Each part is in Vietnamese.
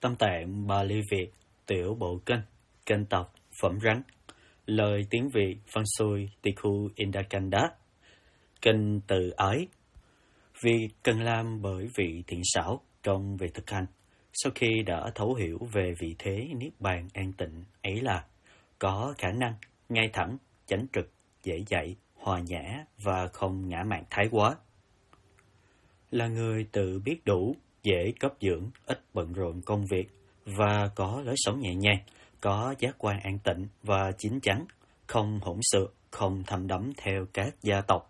Tâm tạng Bali Việt, tiểu bộ kinh, kênh tập, phẩm rắn, lời tiếng Việt, văn xuôi, Tikhu Indakanda, kinh từ ái. Việc cần làm bởi vị thiện xảo trong việc thực hành, sau khi đã thấu hiểu về vị thế niết bàn an tịnh ấy là có khả năng ngay thẳng, chánh trực, dễ dạy, hòa nhã và không ngã mạn thái quá. Là người tự biết đủ, dễ cấp dưỡng, ít bận rộn công việc và có lối sống nhẹ nhàng, có giác quan an tịnh và chín chắn, không hỗn xược, không thầm đắm theo các gia tộc.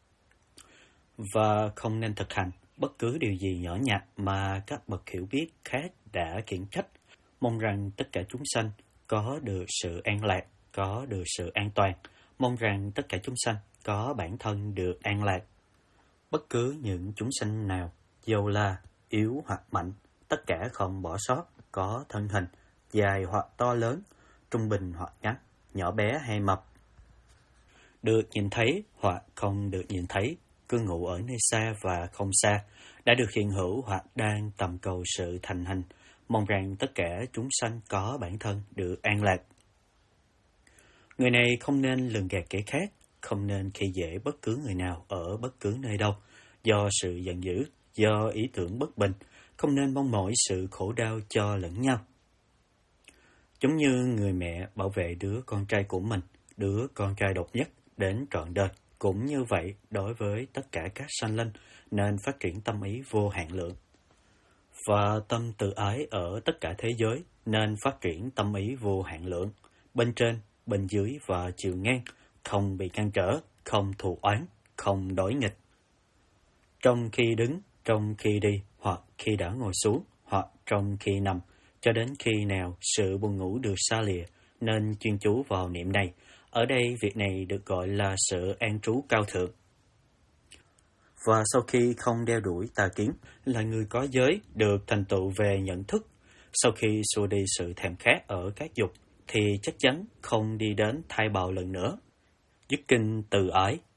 Và không nên thực hành bất cứ điều gì nhỏ nhặt mà các bậc hiểu biết khác đã khiển trách, mong rằng tất cả chúng sanh có được sự an lạc, có được sự an toàn, mong rằng tất cả chúng sanh có bản thân được an lạc. Bất cứ những chúng sanh nào, dầu là yếu hoặc mạnh, tất cả không bỏ sót, có thân hình, dài hoặc to lớn, trung bình hoặc ngắn, nhỏ bé hay mập, được nhìn thấy hoặc không được nhìn thấy, cư ngụ ở nơi xa và không xa, đã được hiện hữu hoặc đang tầm cầu sự thành hình, mong rằng tất cả chúng sanh có bản thân được an lạc. Người này không nên lường gạt kẻ khác, không nên khi dễ bất cứ người nào ở bất cứ nơi đâu, do sự giận dữ, do ý tưởng bất bình, không nên mong mỏi sự khổ đau cho lẫn nhau. Giống như người mẹ bảo vệ đứa con trai của mình, đứa con trai độc nhất đến trọn đời, cũng như vậy đối với tất cả các sanh linh nên phát triển tâm ý vô hạn lượng. Và tâm từ ái ở tất cả thế giới nên phát triển tâm ý vô hạn lượng, bên trên, bên dưới và chiều ngang, không bị ngăn trở, không thù oán, không đối nghịch. Trong khi đứng, trong khi đi, hoặc khi đã ngồi xuống, hoặc trong khi nằm, cho đến khi nào sự buồn ngủ được xa lìa, nên chuyên chú vào niệm này. Ở đây việc này được gọi là sự an trú cao thượng. Và sau khi không đeo đuổi tà kiến, là người có giới được thành tựu về nhận thức. Sau khi xua đi sự thèm khát ở các dục, thì chắc chắn không đi đến thai bào lần nữa. Dứt kinh từ ái.